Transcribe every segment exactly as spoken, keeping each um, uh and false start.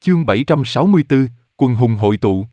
Chương bảy trăm sáu mươi tư, quần hùng hội tụ.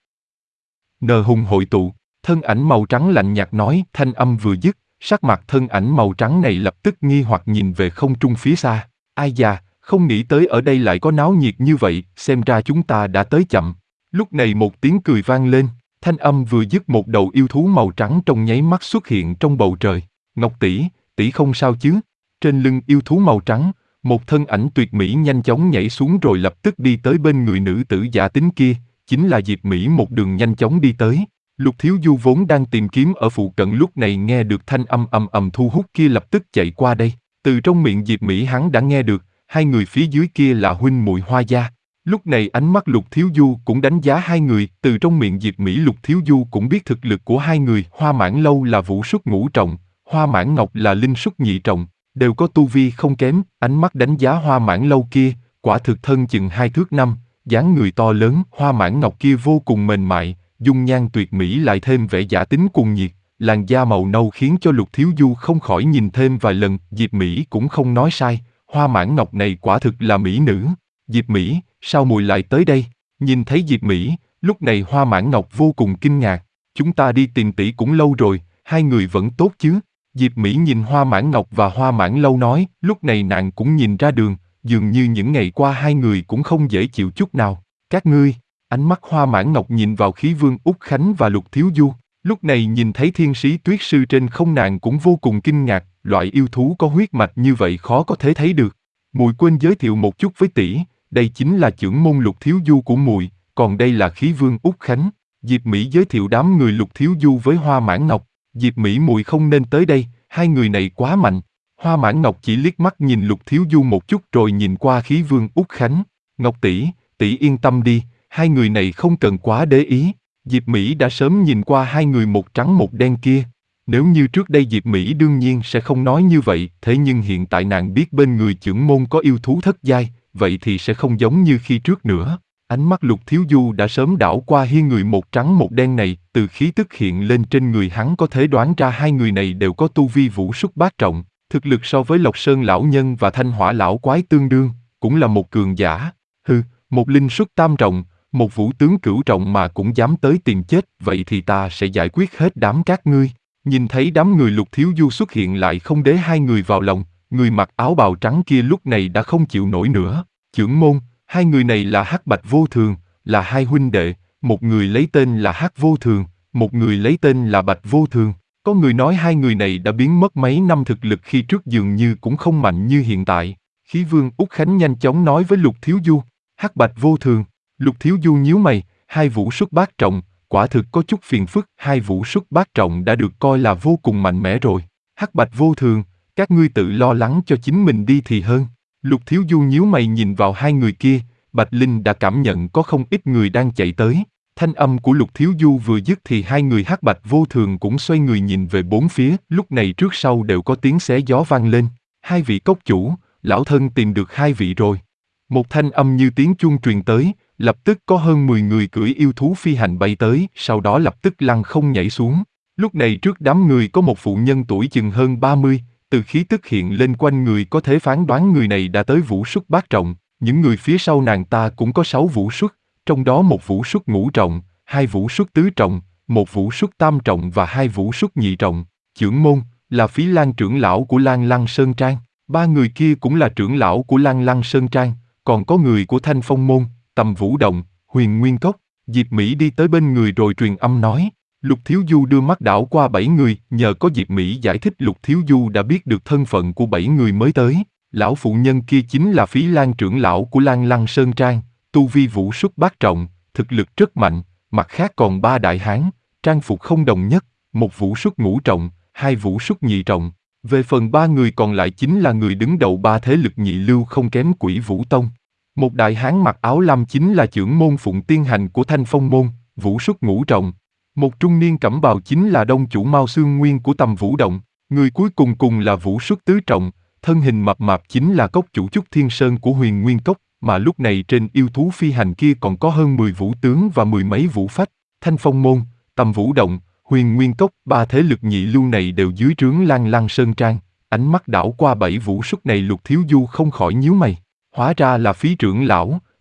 Nờ hùng hội tụ, thân ảnh màu trắng lạnh nhạt nói, thanh âm vừa dứt, sắc mặt thân ảnh màu trắng này lập tức nghi hoặc nhìn về không trung phía xa. Ai già, không nghĩ tới ở đây lại có náo nhiệt như vậy, xem ra chúng ta đã tới chậm. Lúc này một tiếng cười vang lên, thanh âm vừa dứt một đầu yêu thú màu trắng trong nháy mắt xuất hiện trong bầu trời. Ngọc tỷ, tỷ không sao chứ? Trên lưng yêu thú màu trắng, một thân ảnh tuyệt mỹ nhanh chóng nhảy xuống rồi lập tức đi tới bên người nữ tử giả tính kia, chính là Diệp Mỹ một đường nhanh chóng đi tới. Lục Thiếu Du vốn đang tìm kiếm ở phụ cận lúc này nghe được thanh âm ầm ầm thu hút kia lập tức chạy qua đây. Từ trong miệng Diệp Mỹ hắn đã nghe được, hai người phía dưới kia là huynh muội Hoa gia. Lúc này ánh mắt Lục Thiếu Du cũng đánh giá hai người, từ trong miệng Diệp Mỹ Lục Thiếu Du cũng biết thực lực của hai người. Hoa Mãn Lâu là vũ súc ngũ trọng, Hoa Mãn Ngọc là linh súc nhị trọng, đều có tu vi không kém. Ánh mắt đánh giá Hoa Mãn Lâu kia, quả thực thân chừng hai thước năm, dáng người to lớn. Hoa Mãn Ngọc kia vô cùng mềm mại, dung nhan tuyệt mỹ lại thêm vẻ giả tính cuồng nhiệt, làn da màu nâu khiến cho Lục Thiếu Du không khỏi nhìn thêm vài lần. Diệp Mỹ cũng không nói sai, Hoa Mãn Ngọc này quả thực là mỹ nữ. Diệp Mỹ, sao mùi lại tới đây? Nhìn thấy Diệp Mỹ, lúc này Hoa Mãn Ngọc vô cùng kinh ngạc. Chúng ta đi tìm tỷ cũng lâu rồi, hai người vẫn tốt chứ? Diệp Mỹ nhìn Hoa Mãn Ngọc và Hoa Mãn Lâu nói, lúc này nàng cũng nhìn ra đường, dường như những ngày qua hai người cũng không dễ chịu chút nào. Các ngươi, ánh mắt Hoa Mãn Ngọc nhìn vào Khí Vương Úc Khánh và Lục Thiếu Du, lúc này nhìn thấy thiên sĩ tuyết sư trên không nàng cũng vô cùng kinh ngạc, loại yêu thú có huyết mạch như vậy khó có thể thấy được. Mùi quên giới thiệu một chút với tỷ, đây chính là chưởng môn Lục Thiếu Du của mùi, còn đây là Khí Vương Úc Khánh. Diệp Mỹ giới thiệu đám người Lục Thiếu Du với Hoa Mãn Ngọc. Diệp Mỹ mùi không nên tới đây, hai người này quá mạnh. Hoa Mãn Ngọc chỉ liếc mắt nhìn Lục Thiếu Du một chút rồi nhìn qua Khí Vương Úc Khánh. Ngọc tỷ, tỷ yên tâm đi, hai người này không cần quá để ý. Diệp Mỹ đã sớm nhìn qua hai người một trắng một đen kia. Nếu như trước đây Diệp Mỹ đương nhiên sẽ không nói như vậy, thế nhưng hiện tại nàng biết bên người chưởng môn có yêu thú thất giai, vậy thì sẽ không giống như khi trước nữa. Ánh mắt Lục Thiếu Du đã sớm đảo qua hai người một trắng một đen này, từ khí tức hiện lên trên người hắn có thể đoán ra hai người này đều có tu vi vũ súc bát trọng, thực lực so với Lộc Sơn lão nhân và Thanh Hỏa lão quái tương đương, cũng là một cường giả. Hừ, một linh súc tam trọng, một vũ tướng cửu trọng mà cũng dám tới tìm chết, vậy thì ta sẽ giải quyết hết đám các ngươi. Nhìn thấy đám người Lục Thiếu Du xuất hiện lại không đế hai người vào lòng, người mặc áo bào trắng kia lúc này đã không chịu nổi nữa. Chưởng môn, hai người này là Hắc Bạch Vô Thường, là hai huynh đệ, một người lấy tên là Hắc Vô Thường, một người lấy tên là Bạch Vô Thường. Có người nói hai người này đã biến mất mấy năm, thực lực khi trước dường như cũng không mạnh như hiện tại. Khí Vương Úc Khánh nhanh chóng nói với Lục Thiếu Du, Hắc Bạch Vô Thường. Lục Thiếu Du nhíu mày, hai vũ súc bát trọng, quả thực có chút phiền phức. Hai vũ súc bát trọng đã được coi là vô cùng mạnh mẽ rồi. Hắc Bạch Vô Thường, các ngươi tự lo lắng cho chính mình đi thì hơn. Lục Thiếu Du nhíu mày nhìn vào hai người kia, Bạch Linh đã cảm nhận có không ít người đang chạy tới. Thanh âm của Lục Thiếu Du vừa dứt thì hai người Hắc Bạch Vô Thường cũng xoay người nhìn về bốn phía, lúc này trước sau đều có tiếng xé gió vang lên. Hai vị cốc chủ, lão thân tìm được hai vị rồi. Một thanh âm như tiếng chuông truyền tới, lập tức có hơn mười người cưỡi yêu thú phi hành bay tới, sau đó lập tức lăng không nhảy xuống. Lúc này trước đám người có một phụ nhân tuổi chừng hơn ba mươi, từ khí tức hiện lên quanh người có thể phán đoán người này đã tới vũ súc bát trọng. Những người phía sau nàng ta cũng có sáu vũ súc, trong đó một vũ súc ngũ trọng, hai vũ súc tứ trọng, một vũ súc tam trọng và hai vũ súc nhị trọng. Chưởng môn là Phí Lan trưởng lão của Lan Lăng Sơn Trang, ba người kia cũng là trưởng lão của Lan Lăng Sơn Trang, còn có người của Thanh Phong môn, Tầm Vũ Động, Huyền Nguyên Cốc. Diệp Mỹ đi tới bên người rồi truyền âm nói. Lục Thiếu Du đưa mắt đảo qua bảy người, nhờ có Diệp Mỹ giải thích Lục Thiếu Du đã biết được thân phận của bảy người mới tới. Lão phụ nhân kia chính là Phí Lan trưởng lão của Lan Lăng Sơn Trang, tu vi vũ súc bát trọng, thực lực rất mạnh, mặt khác còn ba đại hán, trang phục không đồng nhất, một vũ súc ngũ trọng, hai vũ súc nhị trọng. Về phần ba người còn lại chính là người đứng đầu ba thế lực nhị lưu không kém Quỷ Vũ Tông. Một đại hán mặc áo lam chính là chưởng môn Phụng Tiên Hành của Thanh Phong môn, vũ súc ngũ trọng. Một trung niên cẩm bào chính là đông chủ Mao Xương Nguyên của Tầm Vũ Động. Người cuối cùng cùng là vũ súc tứ trọng, thân hình mập mạp chính là cốc chủ Trúc Thiên Sơn của Huyền Nguyên Cốc, mà lúc này trên yêu thú phi hành kia còn có hơn mười vũ tướng và mười mấy vũ phách. Thanh Phong môn, Tầm Vũ Động, Huyền Nguyên Cốc, ba thế lực nhị lưu này đều dưới trướng Lan Lăng Sơn Trang. Ánh mắt đảo qua bảy vũ súc này, Lục Thiếu Du không khỏi nhíu mày. Hóa ra là Phí trưởng lão,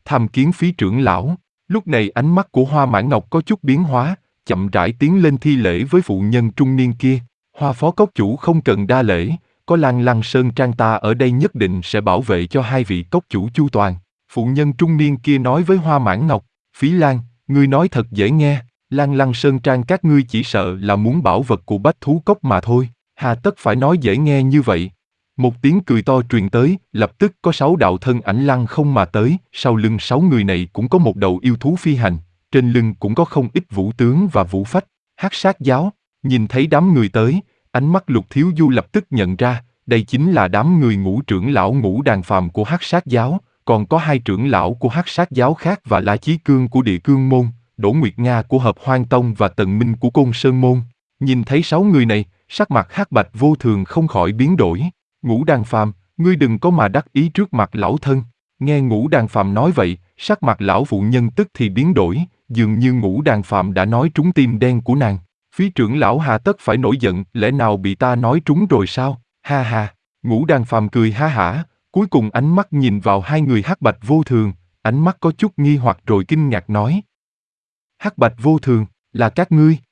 Tham kiến phí trưởng lão. Lúc này ánh mắt của Hoa Mãn Ngọc có chút biến hóa, chậm rãi tiến lên thi lễ với phụ nhân trung niên kia. Hoa phó cốc chủ không cần đa lễ, có Lan Lăng Sơn Trang ta ở đây nhất định sẽ bảo vệ cho hai vị cốc chủ chu toàn. Phụ nhân trung niên kia nói với Hoa Mãn Ngọc, Phí Lan, ngươi nói thật dễ nghe, Lan Lăng Sơn Trang các ngươi chỉ sợ là muốn bảo vật của bách thú cốc mà thôi, hà tất phải nói dễ nghe như vậy. Một tiếng cười to truyền tới, lập tức có sáu đạo thân ảnh lăng không mà tới, sau lưng sáu người này cũng có một đầu yêu thú phi hành, trên lưng cũng có không ít vũ tướng và vũ phách. Hắc Sát giáo, nhìn thấy đám người tới, ánh mắt Lục Thiếu Du lập tức nhận ra, đây chính là đám người ngũ trưởng lão Ngũ Đàn Phàm của Hắc Sát giáo, còn có hai trưởng lão của Hắc Sát giáo khác và La Chí Cương của Địa Cương môn, Đỗ Nguyệt Nga của Hợp Hoan tông và Tần Minh của Côn Sơn môn. Nhìn thấy sáu người này, sắc mặt Hắc Bạch Vô Thường không khỏi biến đổi. Ngũ Đàn Phàm, ngươi đừng có mà đắc ý trước mặt lão thân. Nghe Ngũ Đàn Phàm nói vậy, sắc mặt lão phụ nhân tức thì biến đổi, dường như Ngũ Đàn Phàm đã nói trúng tim đen của nàng. Phí trưởng lão hà tất phải nổi giận, lẽ nào bị ta nói trúng rồi sao? Ha ha. Ngũ Đàn Phàm cười ha hả, cuối cùng ánh mắt nhìn vào hai người Hắc Bạch Vô Thường, ánh mắt có chút nghi hoặc rồi kinh ngạc nói. Hắc Bạch Vô Thường, là các ngươi?